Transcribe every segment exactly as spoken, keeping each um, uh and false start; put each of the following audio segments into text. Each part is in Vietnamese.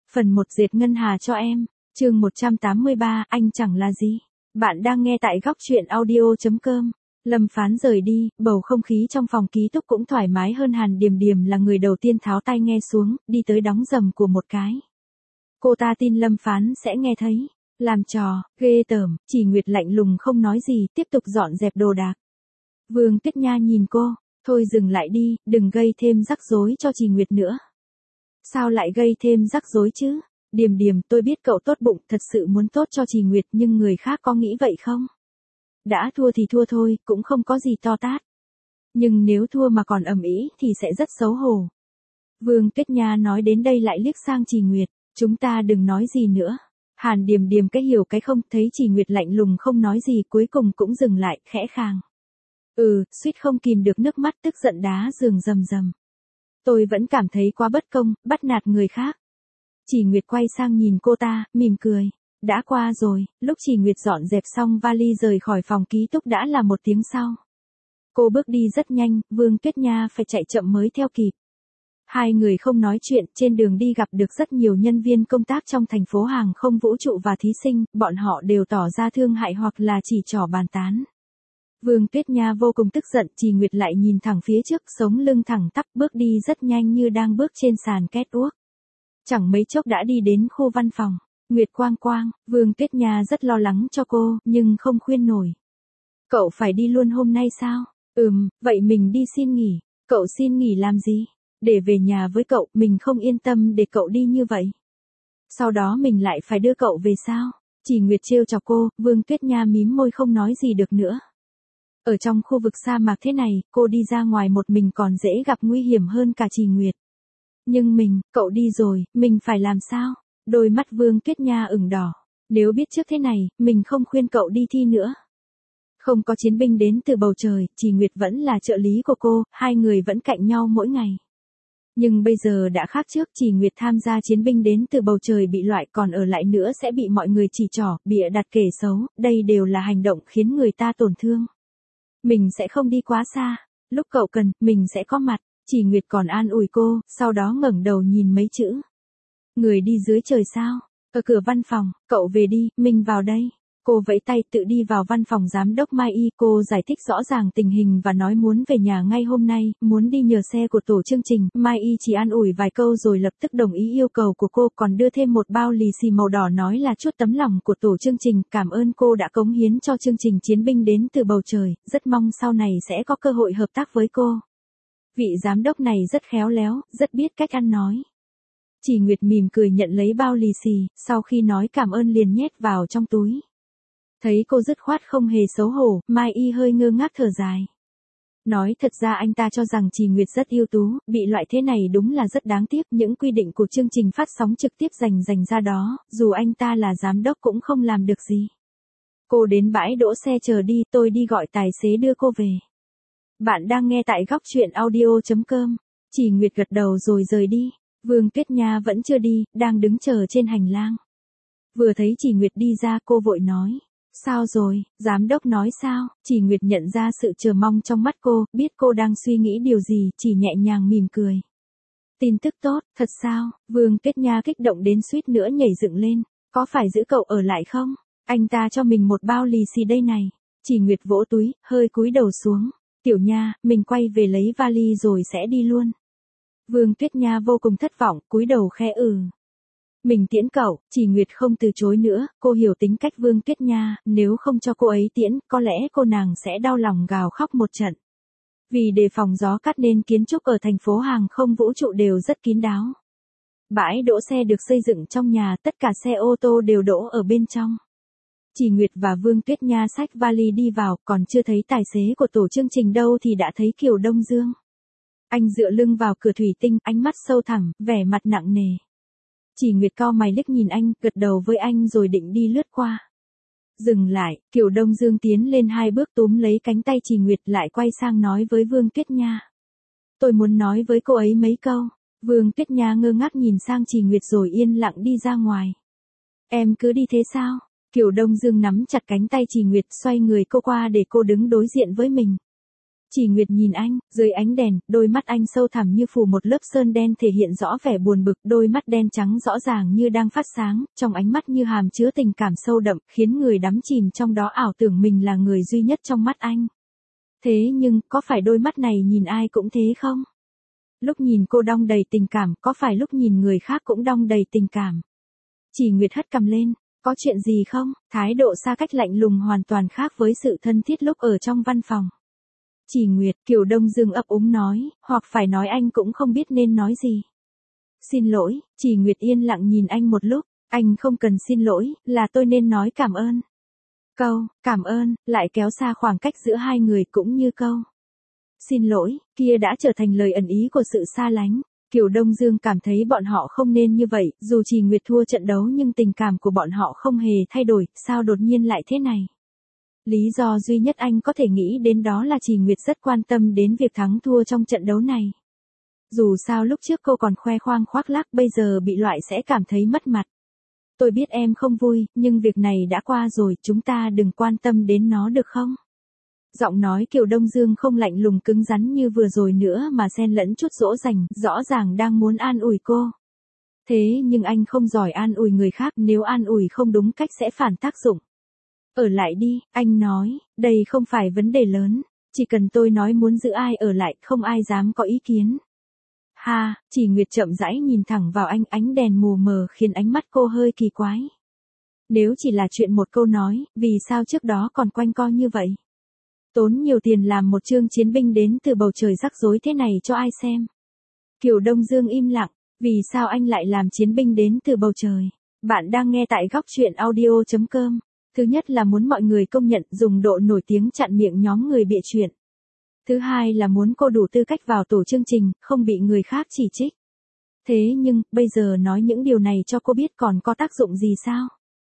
Phần một dệt ngân hà cho em, chương một trăm tám mươi ba, anh chẳng là gì. Bạn đang nghe tại góc truyện audio.com. Lâm Phán rời đi, bầu không khí trong phòng ký túc cũng thoải mái hơn. Hàn Điềm Điềm là người đầu tiên tháo tai nghe xuống, đi tới đóng rầm của một cái. Cô ta tin Lâm Phán sẽ nghe thấy. Làm trò, ghê tởm, Chỉ Nguyệt lạnh lùng không nói gì, tiếp tục dọn dẹp đồ đạc. Vương Tuyết Nha nhìn cô, thôi dừng lại đi, đừng gây thêm rắc rối cho Chỉ Nguyệt nữa. Sao lại gây thêm rắc rối chứ? Điềm Điềm, tôi biết cậu tốt bụng, thật sự muốn tốt cho Chỉ Nguyệt, nhưng người khác có nghĩ vậy không? Đã thua thì thua thôi, cũng không có gì to tát. Nhưng nếu thua mà còn ầm ĩ thì sẽ rất xấu hổ. Vương Tuyết Nha nói đến đây lại liếc sang Chỉ Nguyệt, chúng ta đừng nói gì nữa. Hàn Điềm Điềm cái hiểu cái không, thấy Chỉ Nguyệt lạnh lùng không nói gì, cuối cùng cũng dừng lại, khẽ khàng. Ừ, suýt không kìm được nước mắt, tức giận đá giường rầm rầm. Tôi vẫn cảm thấy quá bất công, bắt nạt người khác. Chỉ Nguyệt quay sang nhìn cô ta, mỉm cười. Đã qua rồi, lúc Chỉ Nguyệt dọn dẹp xong vali rời khỏi phòng ký túc đã là một tiếng sau. Cô bước đi rất nhanh, Vương Tuyết Nha phải chạy chậm mới theo kịp. Hai người không nói chuyện, trên đường đi gặp được rất nhiều nhân viên công tác trong thành phố hàng không vũ trụ và thí sinh, bọn họ đều tỏ ra thương hại hoặc là chỉ trỏ bàn tán. Vương Tuyết Nha vô cùng tức giận, Chỉ Nguyệt lại nhìn thẳng phía trước, sống lưng thẳng tắp, bước đi rất nhanh như đang bước trên sàn catwalk. Chẳng mấy chốc đã đi đến khu văn phòng. Nguyệt Quang Quang, Vương Tuyết Nha rất lo lắng cho cô, nhưng không khuyên nổi. Cậu phải đi luôn hôm nay sao? Ừm, vậy mình đi xin nghỉ. Cậu xin nghỉ làm gì? Để về nhà với cậu, mình không yên tâm để cậu đi như vậy. Sau đó mình lại phải đưa cậu về sao? Chỉ Nguyệt trêu chọc cô, Vương Tuyết Nha mím môi không nói gì được nữa. Ở trong khu vực sa mạc thế này, cô đi ra ngoài một mình còn dễ gặp nguy hiểm hơn cả Chỉ Nguyệt. Nhưng mình, cậu đi rồi, mình phải làm sao? Đôi mắt Vương Tuyết Nha ửng đỏ. Nếu biết trước thế này, mình không khuyên cậu đi thi nữa. Không có chiến binh đến từ bầu trời, Chỉ Nguyệt vẫn là trợ lý của cô, hai người vẫn cạnh nhau mỗi ngày. Nhưng bây giờ đã khác trước, Chỉ Nguyệt tham gia chiến binh đến từ bầu trời bị loại, còn ở lại nữa sẽ bị mọi người chỉ trỏ, bịa đặt kể xấu, đây đều là hành động khiến người ta tổn thương. Mình sẽ không đi quá xa, lúc cậu cần, mình sẽ có mặt. Chỉ Nguyệt còn an ủi cô, sau đó ngẩng đầu nhìn mấy chữ. Người đi dưới trời sao? Ở cửa văn phòng, cậu về đi, mình vào đây. Cô vẫy tay tự đi vào văn phòng giám đốc Mai Y, cô giải thích rõ ràng tình hình và nói muốn về nhà ngay hôm nay, muốn đi nhờ xe của tổ chương trình. Mai Y chỉ an ủi vài câu rồi lập tức đồng ý yêu cầu của cô, còn đưa thêm một bao lì xì màu đỏ nói là chút tấm lòng của tổ chương trình, cảm ơn cô đã cống hiến cho chương trình chiến binh đến từ bầu trời, rất mong sau này sẽ có cơ hội hợp tác với cô. Vị giám đốc này rất khéo léo, rất biết cách ăn nói. Chỉ Nguyệt mỉm cười nhận lấy bao lì xì, sau khi nói cảm ơn liền nhét vào trong túi. Thấy cô dứt khoát không hề xấu hổ, Mai Y hơi ngơ ngác thở dài. Nói thật ra anh ta cho rằng Chỉ Nguyệt rất ưu tú, bị loại thế này đúng là rất đáng tiếc. Những quy định của chương trình phát sóng trực tiếp dành dành ra đó, dù anh ta là giám đốc cũng không làm được gì. Cô đến bãi đỗ xe chờ đi, tôi đi gọi tài xế đưa cô về. Bạn đang nghe tại góc truyện audio.com. Chỉ Nguyệt gật đầu rồi rời đi. Vương Tuyết Nha vẫn chưa đi, đang đứng chờ trên hành lang. Vừa thấy Chỉ Nguyệt đi ra cô vội nói. Sao rồi, giám đốc nói sao? Chỉ Nguyệt nhận ra sự chờ mong trong mắt cô, biết cô đang suy nghĩ điều gì, chỉ nhẹ nhàng mỉm cười. Tin tức tốt, thật sao? Vương Tuyết Nha kích động đến suýt nữa nhảy dựng lên. Có phải giữ cậu ở lại không? Anh ta cho mình một bao lì xì đây này. Chỉ Nguyệt vỗ túi, hơi cúi đầu xuống. Tiểu Nha, mình quay về lấy vali rồi sẽ đi luôn. Vương Tuyết Nha vô cùng thất vọng, cúi đầu khe ừ. Mình tiễn cậu, Chỉ Nguyệt không từ chối nữa, cô hiểu tính cách Vương Tuyết Nha, nếu không cho cô ấy tiễn, có lẽ cô nàng sẽ đau lòng gào khóc một trận. Vì đề phòng gió cắt nên kiến trúc ở thành phố hàng không vũ trụ đều rất kín đáo. Bãi đỗ xe được xây dựng trong nhà, tất cả xe ô tô đều đỗ ở bên trong. Chỉ Nguyệt và Vương Tuyết Nha xách vali đi vào, còn chưa thấy tài xế của tổ chương trình đâu thì đã thấy Kiều Đông Dương. Anh dựa lưng vào cửa thủy tinh, ánh mắt sâu thẳm, vẻ mặt nặng nề. Chỉ Nguyệt cau mày liếc nhìn anh, gật đầu với anh rồi định đi lướt qua. Dừng lại, Kiều Đông Dương tiến lên hai bước túm lấy cánh tay Chỉ Nguyệt lại quay sang nói với Vương Tuyết Nha. Tôi muốn nói với cô ấy mấy câu. Vương Tuyết Nha ngơ ngác nhìn sang Chỉ Nguyệt rồi yên lặng đi ra ngoài. Em cứ đi thế sao? Kiều Đông Dương nắm chặt cánh tay Chỉ Nguyệt xoay người cô qua để cô đứng đối diện với mình. Chỉ Nguyệt nhìn anh, dưới ánh đèn, đôi mắt anh sâu thẳm như phủ một lớp sơn đen thể hiện rõ vẻ buồn bực, đôi mắt đen trắng rõ ràng như đang phát sáng, trong ánh mắt như hàm chứa tình cảm sâu đậm, khiến người đắm chìm trong đó ảo tưởng mình là người duy nhất trong mắt anh. Thế nhưng, có phải đôi mắt này nhìn ai cũng thế không? Lúc nhìn cô đong đầy tình cảm, có phải lúc nhìn người khác cũng đong đầy tình cảm? Chỉ Nguyệt hất cằm lên, có chuyện gì không? Thái độ xa cách lạnh lùng hoàn toàn khác với sự thân thiết lúc ở trong văn phòng. Chỉ Nguyệt, Kiều Đông Dương ấp úng nói, hoặc phải nói anh cũng không biết nên nói gì. Xin lỗi, Chỉ Nguyệt yên lặng nhìn anh một lúc, anh không cần xin lỗi, là tôi nên nói cảm ơn. Câu, cảm ơn, lại kéo xa khoảng cách giữa hai người cũng như câu. Xin lỗi, kia đã trở thành lời ẩn ý của sự xa lánh. Kiều Đông Dương cảm thấy bọn họ không nên như vậy, dù Chỉ Nguyệt thua trận đấu nhưng tình cảm của bọn họ không hề thay đổi, sao đột nhiên lại thế này? Lý do duy nhất anh có thể nghĩ đến đó là Chỉ Nguyệt rất quan tâm đến việc thắng thua trong trận đấu này. Dù sao lúc trước cô còn khoe khoang khoác lác, bây giờ bị loại sẽ cảm thấy mất mặt. Tôi biết em không vui, nhưng việc này đã qua rồi, chúng ta đừng quan tâm đến nó được không? Giọng nói Kiều Đông Dương không lạnh lùng cứng rắn như vừa rồi nữa mà xen lẫn chút dỗ dành, rõ ràng đang muốn an ủi cô. Thế nhưng anh không giỏi an ủi người khác, nếu an ủi không đúng cách sẽ phản tác dụng. Ở lại đi, anh nói, đây không phải vấn đề lớn, chỉ cần tôi nói muốn giữ ai ở lại, không ai dám có ý kiến. Ha, Chỉ Nguyệt chậm rãi nhìn thẳng vào anh, ánh đèn mù mờ khiến ánh mắt cô hơi kỳ quái. Nếu chỉ là chuyện một câu nói, vì sao trước đó còn quanh co như vậy? Tốn nhiều tiền làm một chương chiến binh đến từ bầu trời rắc rối thế này cho ai xem? Kiều Đông Dương im lặng, vì sao anh lại làm chiến binh đến từ bầu trời? Bạn đang nghe tại góc truyện audio chấm com. Thứ nhất là muốn mọi người công nhận dùng độ nổi tiếng chặn miệng nhóm người bịa chuyện. Thứ hai là muốn cô đủ tư cách vào tổ chương trình, không bị người khác chỉ trích. Thế nhưng, bây giờ nói những điều này cho cô biết còn có tác dụng gì sao?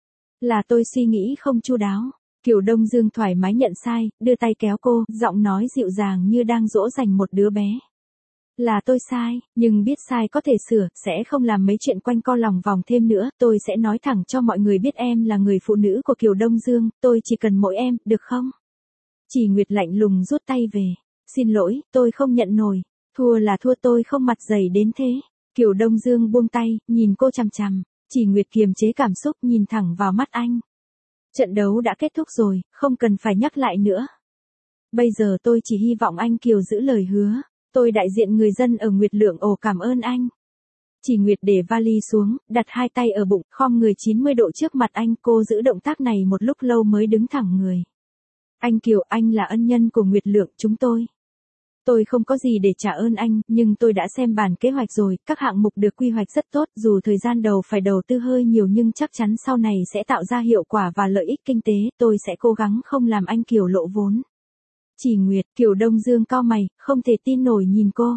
Là tôi suy nghĩ không chu đáo. Kiều Đông Dương thoải mái nhận sai, đưa tay kéo cô, giọng nói dịu dàng như đang dỗ dành một đứa bé. Là tôi sai, nhưng biết sai có thể sửa, sẽ không làm mấy chuyện quanh co lòng vòng thêm nữa, tôi sẽ nói thẳng cho mọi người biết em là người phụ nữ của Kiều Đông Dương, tôi chỉ cần mỗi em, được không? Chỉ Nguyệt lạnh lùng rút tay về. Xin lỗi, tôi không nhận nổi, thua là thua, tôi không mặt dày đến thế. Kiều Đông Dương buông tay, nhìn cô chằm chằm, Chỉ Nguyệt kiềm chế cảm xúc nhìn thẳng vào mắt anh. Trận đấu đã kết thúc rồi, không cần phải nhắc lại nữa. Bây giờ tôi chỉ hy vọng anh Kiều giữ lời hứa. Tôi đại diện người dân ở Nguyệt Lượng Ổ cảm ơn anh. Chỉ Nguyệt để vali xuống, đặt hai tay ở bụng, khom người chín mươi độ trước mặt anh, cô giữ động tác này một lúc lâu mới đứng thẳng người. Anh Kiều, anh là ân nhân của Nguyệt Lượng chúng tôi. Tôi không có gì để trả ơn anh, nhưng tôi đã xem bản kế hoạch rồi, các hạng mục được quy hoạch rất tốt, dù thời gian đầu phải đầu tư hơi nhiều nhưng chắc chắn sau này sẽ tạo ra hiệu quả và lợi ích kinh tế, tôi sẽ cố gắng không làm anh Kiều lộ vốn. Chỉ Nguyệt, Kiều Đông Dương cau mày, không thể tin nổi nhìn cô.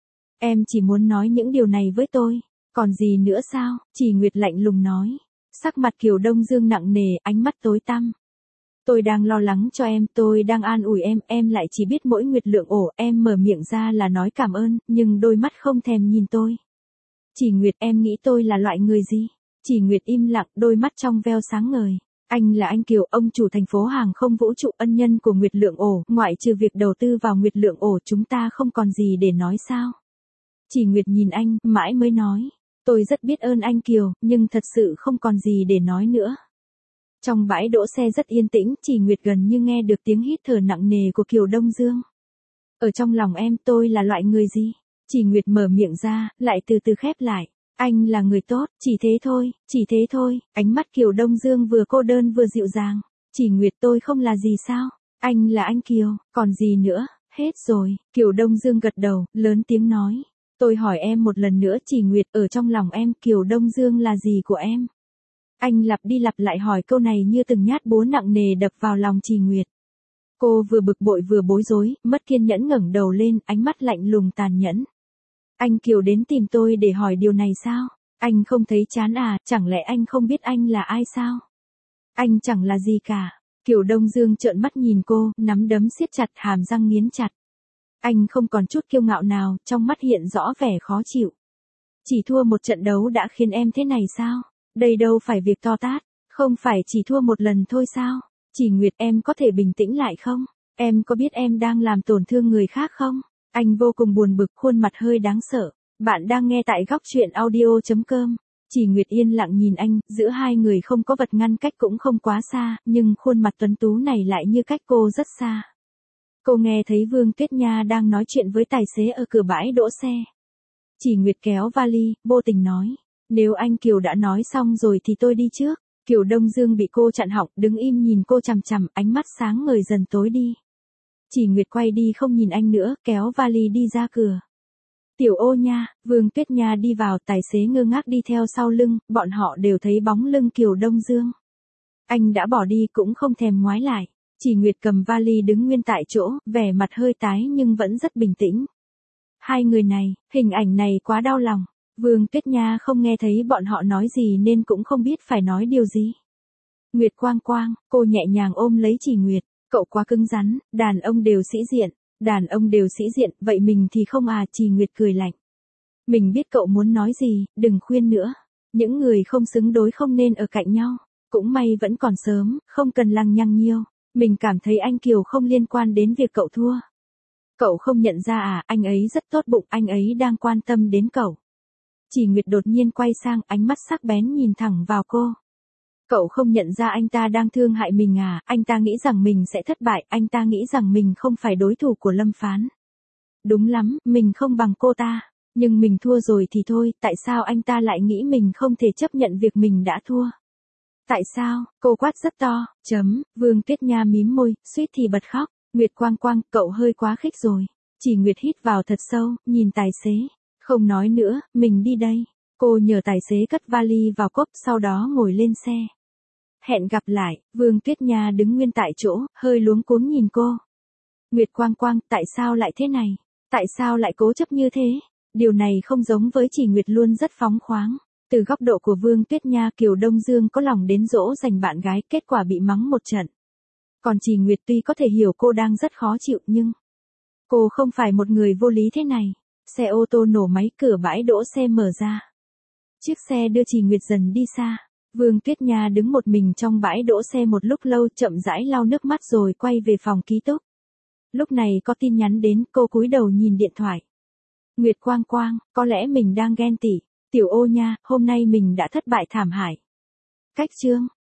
Em chỉ muốn nói những điều này với tôi, còn gì nữa sao? Chỉ Nguyệt lạnh lùng nói. Sắc mặt Kiều Đông Dương nặng nề, ánh mắt tối tăm. Tôi đang lo lắng cho em, tôi đang an ủi em, em lại chỉ biết mỗi Nguyệt Lượng Ổ, em mở miệng ra là nói cảm ơn, nhưng đôi mắt không thèm nhìn tôi. Chỉ Nguyệt, em nghĩ tôi là loại người gì? Chỉ Nguyệt im lặng, đôi mắt trong veo sáng ngời. Anh là anh Kiều, ông chủ thành phố hàng không vũ trụ, ân nhân của Nguyệt Lượng Ổ, ngoại trừ việc đầu tư vào Nguyệt Lượng Ổ chúng ta không còn gì để nói sao? Chỉ Nguyệt nhìn anh, mãi mới nói. Tôi rất biết ơn anh Kiều, nhưng thật sự không còn gì để nói nữa. Trong bãi đỗ xe rất yên tĩnh, Chỉ Nguyệt gần như nghe được tiếng hít thở nặng nề của Kiều Đông Dương. Ở trong lòng em tôi là loại người gì? Chỉ Nguyệt mở miệng ra, lại từ từ khép lại. Anh là người tốt, chỉ thế thôi, chỉ thế thôi. Ánh mắt Kiều Đông Dương vừa cô đơn vừa dịu dàng. Chỉ Nguyệt, tôi không là gì sao? Anh là anh Kiều, còn gì nữa? Hết rồi. Kiều Đông Dương gật đầu, lớn tiếng nói. Tôi hỏi em một lần nữa, Chỉ Nguyệt, ở trong lòng em Kiều Đông Dương là gì của em? Anh lặp đi lặp lại hỏi câu này như từng nhát búa nặng nề đập vào lòng Chỉ Nguyệt. Cô vừa bực bội vừa bối rối, mất kiên nhẫn ngẩng đầu lên, ánh mắt lạnh lùng tàn nhẫn. Anh Kiều đến tìm tôi để hỏi điều này sao? Anh không thấy chán à, chẳng lẽ anh không biết anh là ai sao? Anh chẳng là gì cả. Kiều Đông Dương trợn mắt nhìn cô, nắm đấm siết chặt, hàm răng nghiến chặt. Anh không còn chút kiêu ngạo nào, trong mắt hiện rõ vẻ khó chịu. Chỉ thua một trận đấu đã khiến em thế này sao? Đây đâu phải việc to tát, không phải chỉ thua một lần thôi sao? Chỉ Nguyệt, em có thể bình tĩnh lại không? Em có biết em đang làm tổn thương người khác không? Anh vô cùng buồn bực, khuôn mặt hơi đáng sợ. Bạn đang nghe tại góc truyện audio.com. Chỉ Nguyệt yên lặng nhìn anh, giữa hai người không có vật ngăn cách cũng không quá xa, nhưng khuôn mặt tuấn tú này lại như cách cô rất xa. Cô nghe thấy Vương Tuyết Nha đang nói chuyện với tài xế ở cửa bãi đỗ xe. Chỉ Nguyệt kéo vali, vô tình nói. Nếu anh Kiều đã nói xong rồi thì tôi đi trước. Kiều Đông Dương bị cô chặn họng, đứng im nhìn cô chằm chằm, ánh mắt sáng ngời dần tối đi. Chỉ Nguyệt quay đi không nhìn anh nữa, kéo vali đi ra cửa. Tiểu Ô nha, Vương Tuyết Nha đi vào, tài xế ngơ ngác đi theo sau lưng, bọn họ đều thấy bóng lưng Kiều Đông Dương. Anh đã bỏ đi cũng không thèm ngoái lại. Chỉ Nguyệt cầm vali đứng nguyên tại chỗ, vẻ mặt hơi tái nhưng vẫn rất bình tĩnh. Hai người này, hình ảnh này quá đau lòng. Vương Tuyết Nha không nghe thấy bọn họ nói gì nên cũng không biết phải nói điều gì. Nguyệt Quang Quang, cô nhẹ nhàng ôm lấy Chỉ Nguyệt, cậu quá cứng rắn, đàn ông đều sĩ diện, đàn ông đều sĩ diện, vậy mình thì không à? Chỉ Nguyệt cười lạnh. Mình biết cậu muốn nói gì, đừng khuyên nữa. Những người không xứng đối không nên ở cạnh nhau, cũng may vẫn còn sớm, không cần lằng nhằng nhiều. Mình cảm thấy anh Kiều không liên quan đến việc cậu thua. Cậu không nhận ra à, anh ấy rất tốt bụng, anh ấy đang quan tâm đến cậu. Chỉ Nguyệt đột nhiên quay sang, ánh mắt sắc bén nhìn thẳng vào cô. Cậu không nhận ra anh ta đang thương hại mình à, anh ta nghĩ rằng mình sẽ thất bại, anh ta nghĩ rằng mình không phải đối thủ của Lâm Phán. Đúng lắm, mình không bằng cô ta, nhưng mình thua rồi thì thôi, tại sao anh ta lại nghĩ mình không thể chấp nhận việc mình đã thua? Tại sao? Cô quát rất to, chấm, Vương Tuyết Nha mím môi, suýt thì bật khóc. Nguyệt Quang Quang, cậu hơi quá khích rồi. Chỉ Nguyệt hít vào thật sâu, nhìn tài xế. Không nói nữa, mình đi đây. Cô nhờ tài xế cất vali vào cốp, sau đó ngồi lên xe. Hẹn gặp lại, Vương Tuyết Nha đứng nguyên tại chỗ, hơi luống cuống nhìn cô. Nguyệt Quang Quang, tại sao lại thế này? Tại sao lại cố chấp như thế? Điều này không giống với Chỉ Nguyệt luôn rất phóng khoáng. Từ góc độ của Vương Tuyết Nha, Kiều Đông Dương có lòng đến dỗ dành bạn gái, kết quả bị mắng một trận. Còn Chỉ Nguyệt tuy có thể hiểu cô đang rất khó chịu nhưng cô không phải một người vô lý thế này. Xe ô tô nổ máy, cửa bãi đỗ xe mở ra. Chiếc xe đưa Chỉ Nguyệt dần đi xa. Vương Tuyết Nha đứng một mình trong bãi đỗ xe một lúc lâu, chậm rãi lau nước mắt rồi quay về phòng ký túc. Lúc này có tin nhắn đến, cô cúi đầu nhìn điện thoại. Nguyệt Quang Quang, có lẽ mình đang ghen tị. Tiểu Ô nha, hôm nay mình đã thất bại thảm hại. Cách chương